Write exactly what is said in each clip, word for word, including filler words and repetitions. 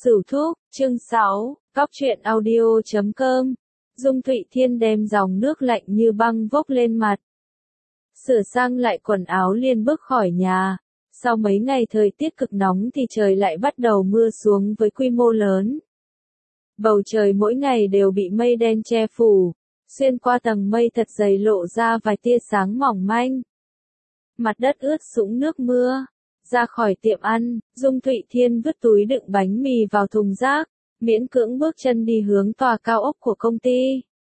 Sửu Thúc, chương sáu, Cóc truyện audio chấm com. Dung Thụy Thiên đem dòng nước lạnh như băng vốc lên mặt. Sửa sang lại quần áo liền bước khỏi nhà. Sau mấy ngày thời tiết cực nóng thì trời lại bắt đầu mưa xuống với quy mô lớn. Bầu trời mỗi ngày đều bị mây đen che phủ, xuyên qua tầng mây thật dày lộ ra vài tia sáng mỏng manh. Mặt đất ướt sũng nước mưa. Ra khỏi tiệm ăn, Dung Thụy Thiên vứt túi đựng bánh mì vào thùng rác, miễn cưỡng bước chân đi hướng tòa cao ốc của công ty.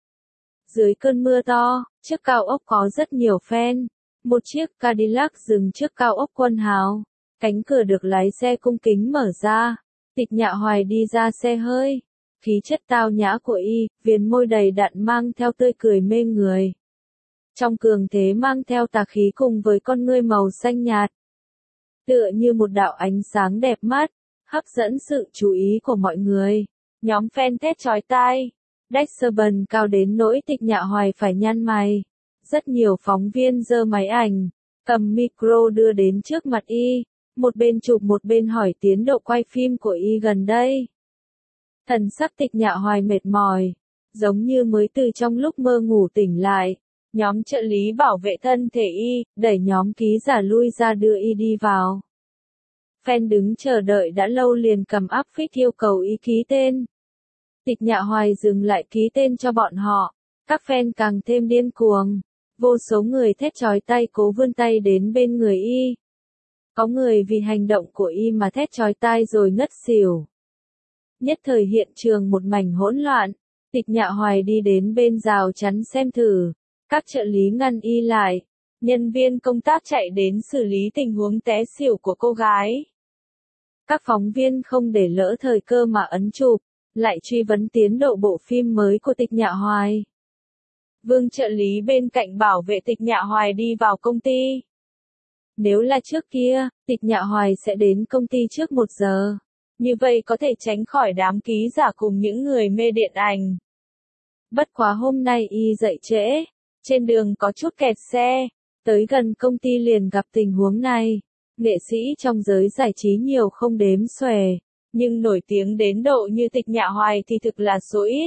Dưới cơn mưa to, trước cao ốc có rất nhiều fan. Một chiếc Cadillac dừng trước cao ốc Quân Hào. Cánh cửa được lái xe cung kính mở ra. Tịch Nhạ Hoài đi ra xe hơi. Khí chất tao nhã của y, viền môi đầy đặn mang theo tươi cười mê người. Trong cường thế mang theo tà khí cùng với con ngươi màu xanh nhạt. Tựa như một đạo ánh sáng đẹp mắt, hấp dẫn sự chú ý của mọi người. Nhóm fan thét chói tai. Dexterban cao đến nỗi Tịch Nhạ Hoài phải nhăn mày. Rất nhiều phóng viên giơ máy ảnh, cầm micro đưa đến trước mặt y, một bên chụp một bên hỏi tiến độ quay phim của y gần đây. Thần sắc Tịch Nhạ Hoài mệt mỏi, giống như mới từ trong lúc mơ ngủ tỉnh lại. Nhóm trợ lý bảo vệ thân thể y, đẩy nhóm ký giả lui ra đưa y đi vào. Fan đứng chờ đợi đã lâu liền cầm áp phích yêu cầu y ký tên. Tịch Nhạ Hoài dừng lại ký tên cho bọn họ, các fan càng thêm điên cuồng. Vô số người thét chói tai cố vươn tay đến bên người y. Có người vì hành động của y mà thét chói tai rồi ngất xỉu. Nhất thời hiện trường một mảnh hỗn loạn, Tịch Nhạ Hoài đi đến bên rào chắn xem thử. Các trợ lý ngăn y lại, nhân viên công tác chạy đến xử lý tình huống té xỉu của cô gái. Các phóng viên không để lỡ thời cơ mà ấn chụp, lại truy vấn tiến độ bộ phim mới của Tịch Nhạ Hoài. Vương trợ lý bên cạnh bảo vệ Tịch Nhạ Hoài đi vào công ty. Nếu là trước kia, Tịch Nhạ Hoài sẽ đến công ty trước một giờ. Như vậy có thể tránh khỏi đám ký giả cùng những người mê điện ảnh. Bất quá hôm nay y dậy trễ. Trên đường có chút kẹt xe, tới gần công ty liền gặp tình huống này. Nghệ sĩ trong giới giải trí nhiều không đếm xuể, nhưng nổi tiếng đến độ như Tịch Nhạ Hoài thì thực là số ít.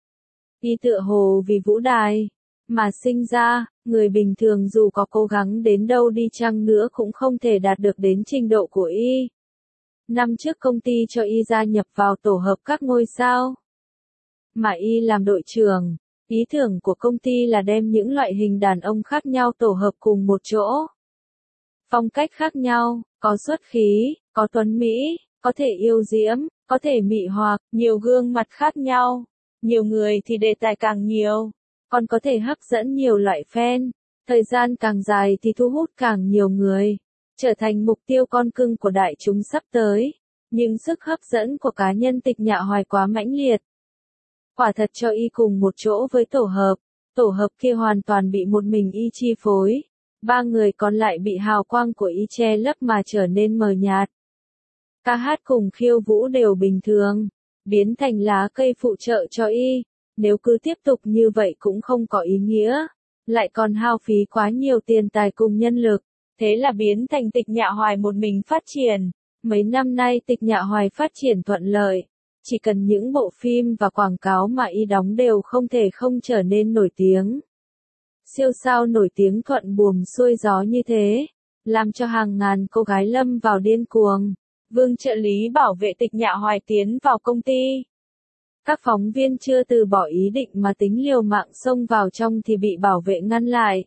Y tựa hồ vì vũ đài mà sinh ra, người bình thường dù có cố gắng đến đâu đi chăng nữa cũng không thể đạt được đến trình độ của y. Năm trước công ty cho y gia nhập vào tổ hợp các ngôi sao, mà y làm đội trưởng. Ý tưởng của công ty là đem những loại hình đàn ông khác nhau tổ hợp cùng một chỗ. Phong cách khác nhau, có xuất khí, có tuấn mỹ, có thể yêu diễm, có thể mị hoặc, nhiều gương mặt khác nhau. Nhiều người thì đề tài càng nhiều, còn có thể hấp dẫn nhiều loại fan. Thời gian càng dài thì thu hút càng nhiều người, trở thành mục tiêu con cưng của đại chúng sắp tới. Nhưng sức hấp dẫn của cá nhân Tịch Nhạ Hoài quá mãnh liệt. Quả thật cho y cùng một chỗ với tổ hợp, tổ hợp kia hoàn toàn bị một mình y chi phối. Ba người còn lại bị hào quang của y che lấp mà trở nên mờ nhạt. Ca hát cùng khiêu vũ đều bình thường, biến thành lá cây phụ trợ cho y. Nếu cứ tiếp tục như vậy cũng không có ý nghĩa, lại còn hao phí quá nhiều tiền tài cùng nhân lực. Thế là biến thành Tịch Nhạ Hoài một mình phát triển. Mấy năm nay Tịch Nhạ Hoài phát triển thuận lợi. Chỉ cần những bộ phim và quảng cáo mà y đóng đều không thể không trở nên nổi tiếng. Siêu sao nổi tiếng thuận buồm xuôi gió như thế, làm cho hàng ngàn cô gái lâm vào điên cuồng. Vương trợ lý bảo vệ Tịch Nhạ Hoài tiến vào công ty. Các phóng viên chưa từ bỏ ý định mà tính liều mạng xông vào trong thì bị bảo vệ ngăn lại.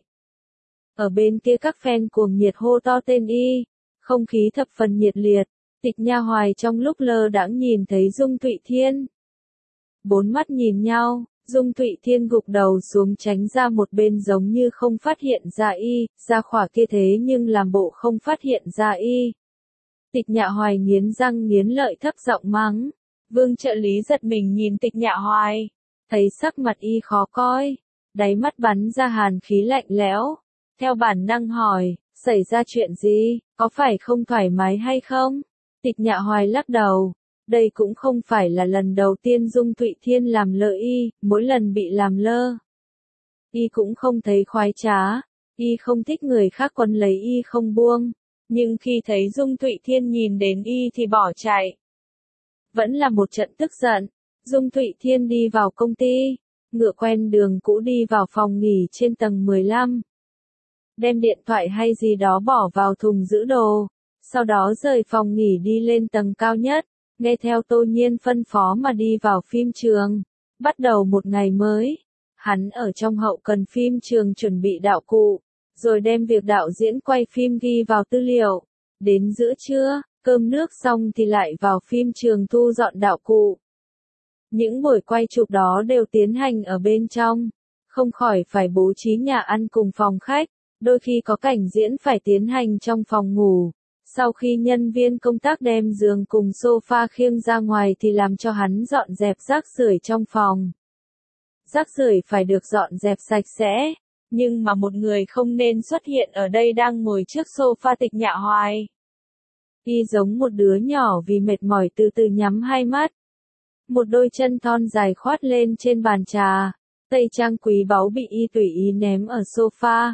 Ở bên kia các fan cuồng nhiệt hô to tên y, không khí thập phần nhiệt liệt. Tịch Nhạ Hoài trong lúc lơ đãng nhìn thấy Dung Thụy Thiên. Bốn mắt nhìn nhau, Dung Thụy Thiên gục đầu xuống tránh ra một bên giống như không phát hiện ra y, ra khỏa kia thế nhưng làm bộ không phát hiện ra y. Tịch Nhạ Hoài nghiến răng nghiến lợi thấp giọng mắng. Vương trợ lý giật mình nhìn Tịch Nhạ Hoài, thấy sắc mặt y khó coi, đáy mắt bắn ra hàn khí lạnh lẽo. Theo bản năng hỏi, xảy ra chuyện gì, có phải không thoải mái hay không? Tịch Nhạ Hoài lắc đầu, đây cũng không phải là lần đầu tiên Dung Thụy Thiên làm lơ y, mỗi lần bị làm lơ. Y cũng không thấy khoái trá, y không thích người khác quấn lấy y không buông, nhưng khi thấy Dung Thụy Thiên nhìn đến y thì bỏ chạy. Vẫn là một trận tức giận. Dung Thụy Thiên đi vào công ty, ngựa quen đường cũ đi vào phòng nghỉ trên tầng mười lăm. Đem điện thoại hay gì đó bỏ vào thùng giữ đồ, sau đó rời phòng nghỉ đi lên tầng cao nhất, nghe theo Tô Nhiên phân phó mà đi vào phim trường. Bắt đầu một ngày mới, hắn ở trong hậu cần phim trường chuẩn bị đạo cụ, rồi đem việc đạo diễn quay phim ghi vào tư liệu. Đến giữa trưa, cơm nước xong thì lại vào phim trường thu dọn đạo cụ. Những buổi quay chụp đó đều tiến hành ở bên trong, không khỏi phải bố trí nhà ăn cùng phòng khách, đôi khi có cảnh diễn phải tiến hành trong phòng ngủ. Sau khi nhân viên công tác đem giường cùng sofa khiêng ra ngoài thì làm cho hắn dọn dẹp rác rưởi trong phòng. Rác rưởi phải được dọn dẹp sạch sẽ, nhưng mà một người không nên xuất hiện ở đây đang ngồi trước sofa Tịch Nhạ Hoài. Y giống một đứa nhỏ vì mệt mỏi từ từ nhắm hai mắt. Một đôi chân thon dài khoát lên trên bàn trà, tây trang quý báu bị y tùy ý ném ở sofa.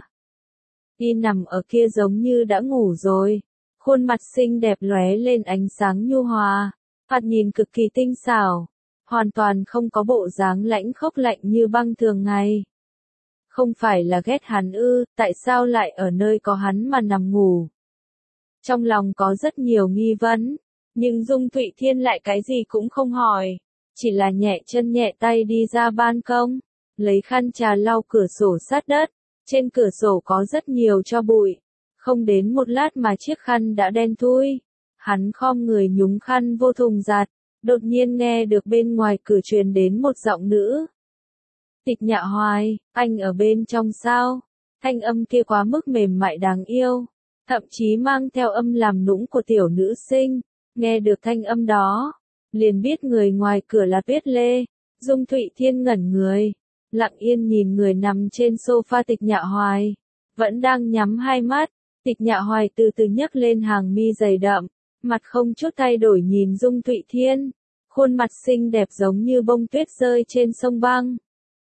Y nằm ở kia giống như đã ngủ rồi, khuôn mặt xinh đẹp lóe lên ánh sáng nhu hòa, thoạt nhìn cực kỳ tinh xảo, hoàn toàn không có bộ dáng lãnh khốc lạnh như băng thường ngày. Không phải là ghét hắn ư, tại sao lại ở nơi có hắn mà nằm ngủ? Trong lòng có rất nhiều nghi vấn, nhưng Dung Thụy Thiên lại cái gì cũng không hỏi, chỉ là nhẹ chân nhẹ tay đi ra ban công, lấy khăn trà lau cửa sổ sát đất, trên cửa sổ có rất nhiều tro bụi, không đến một lát mà chiếc khăn đã đen thui. Hắn khom người nhúng khăn vô thùng giặt, đột nhiên nghe được bên ngoài cửa truyền đến một giọng nữ. Tịch Nhạ Hoài, anh ở bên trong sao? Thanh âm kia quá mức mềm mại đáng yêu, thậm chí mang theo âm làm nũng của tiểu nữ sinh. Nghe được thanh âm đó, liền biết người ngoài cửa là Tuyết Lê. Dung Thụy Thiên ngẩn người, lặng yên nhìn người nằm trên sofa Tịch Nhạ Hoài, vẫn đang nhắm hai mắt. Tịch Nhạ Hoài từ từ nhấc lên hàng mi dày đậm, mặt không chút thay đổi nhìn Dung Thụy Thiên, khuôn mặt xinh đẹp giống như bông tuyết rơi trên sông băng.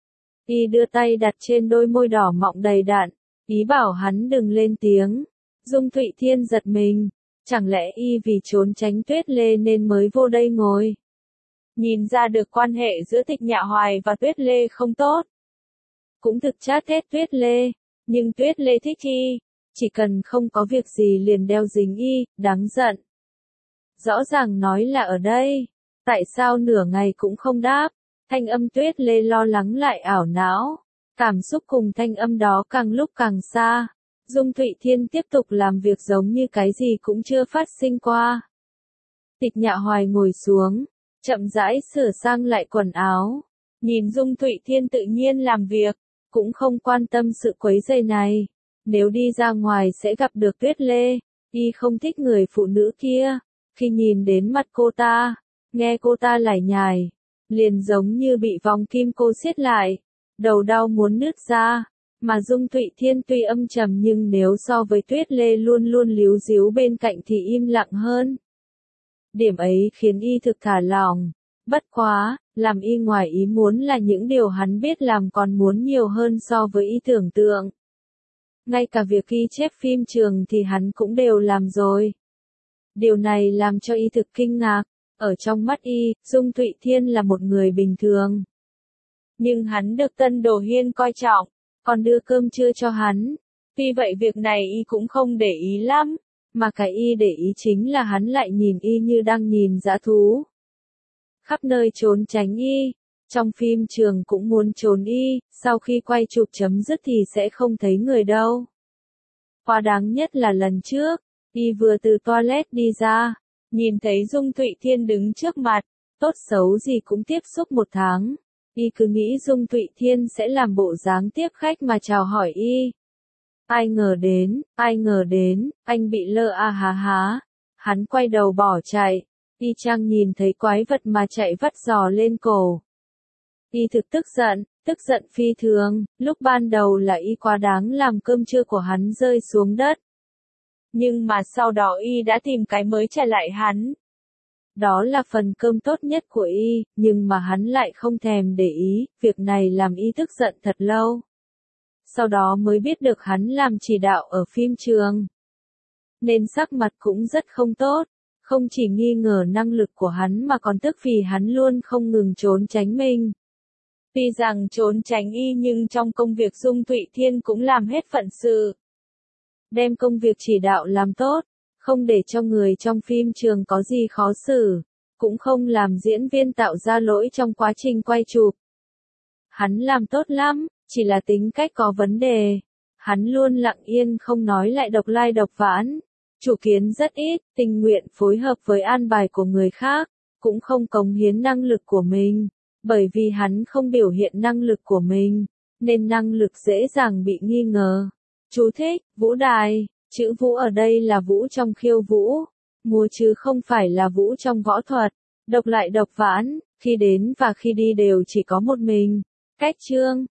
Y đưa tay đặt trên đôi môi đỏ mọng đầy đặn, ý bảo hắn đừng lên tiếng. Dung Thụy Thiên giật mình, chẳng lẽ y vì trốn tránh Tuyết Lê nên mới vô đây ngồi? Nhìn ra được quan hệ giữa Tịch Nhạ Hoài và Tuyết Lê không tốt. Cũng thực chát hết Tuyết Lê, nhưng Tuyết Lê thích y, chỉ cần không có việc gì liền đeo dính y, đáng giận. Rõ ràng nói là ở đây, tại sao nửa ngày cũng không đáp? Thanh âm Tuyết Lê lo lắng lại ảo não, cảm xúc cùng thanh âm đó càng lúc càng xa. Dung Thụy Thiên tiếp tục làm việc giống như cái gì cũng chưa phát sinh qua. Tịch Nhạ Hoài ngồi xuống, chậm rãi sửa sang lại quần áo, nhìn Dung Thụy Thiên tự nhiên làm việc, cũng không quan tâm sự quấy rầy này. Nếu đi ra ngoài sẽ gặp được Tuyết Lê, y không thích người phụ nữ kia. Khi nhìn đến mặt cô ta, nghe cô ta lải nhải, liền giống như bị vòng kim cô siết lại, đầu đau muốn nứt ra. Mà Dung Thụy Thiên tuy âm trầm nhưng nếu so với Tuyết Lê luôn luôn líu díu bên cạnh thì im lặng hơn. Điểm ấy khiến y thực thả lỏng. Bất quá, làm y ngoài ý muốn là những điều hắn biết làm còn muốn nhiều hơn so với y tưởng tượng. Ngay cả việc ghi chép phim trường thì hắn cũng đều làm rồi. Điều này làm cho y thực kinh ngạc. Ở trong mắt y, Dung Thụy Thiên là một người bình thường. Nhưng hắn được Tân Đồ Hiên coi trọng, còn đưa cơm trưa cho hắn. Tuy vậy việc này y cũng không để ý lắm, mà cái y để ý chính là hắn lại nhìn y như đang nhìn dã thú. Khắp nơi trốn tránh y, trong phim trường cũng muốn trốn y, sau khi quay chụp chấm dứt thì sẽ không thấy người đâu. Quá đáng nhất là lần trước, y vừa từ toilet đi ra, nhìn thấy Dung Thụy Thiên đứng trước mặt, tốt xấu gì cũng tiếp xúc một tháng. Y cứ nghĩ Dung Thụy Thiên sẽ làm bộ dáng tiếp khách mà chào hỏi y. Ai ngờ đến, ai ngờ đến, anh bị lơ a há há. Hắn quay đầu bỏ chạy, y chang nhìn thấy quái vật mà chạy vắt giò lên cổ. Y thực tức giận, tức giận phi thường, lúc ban đầu là y quá đáng làm cơm trưa của hắn rơi xuống đất. Nhưng mà sau đó y đã tìm cái mới trả lại hắn. Đó là phần cơm tốt nhất của y, nhưng mà hắn lại không thèm để ý, việc này làm y tức giận thật lâu. Sau đó mới biết được hắn làm chỉ đạo ở phim trường, nên sắc mặt cũng rất không tốt, Không chỉ nghi ngờ năng lực của hắn mà còn tức vì hắn luôn không ngừng trốn tránh mình. Tuy rằng trốn tránh y nhưng trong công việc Dung Thụy Thiên cũng làm hết phận sự. Đem công việc chỉ đạo làm tốt, không để cho người trong phim trường có gì khó xử, cũng không làm diễn viên tạo ra lỗi trong quá trình quay chụp. Hắn làm tốt lắm, chỉ là tính cách có vấn đề. Hắn luôn lặng yên không nói lại độc lai độc vãn. Chủ kiến rất ít, tình nguyện phối hợp với an bài của người khác, cũng không cống hiến năng lực của mình. Bởi vì hắn không biểu hiện năng lực của mình, nên năng lực dễ dàng bị nghi ngờ. Chú thích, vũ đài, chữ vũ ở đây là vũ trong khiêu vũ, múa chứ không phải là vũ trong võ thuật. Độc lại độc vãn, khi đến và khi đi đều chỉ có một mình. Cách chương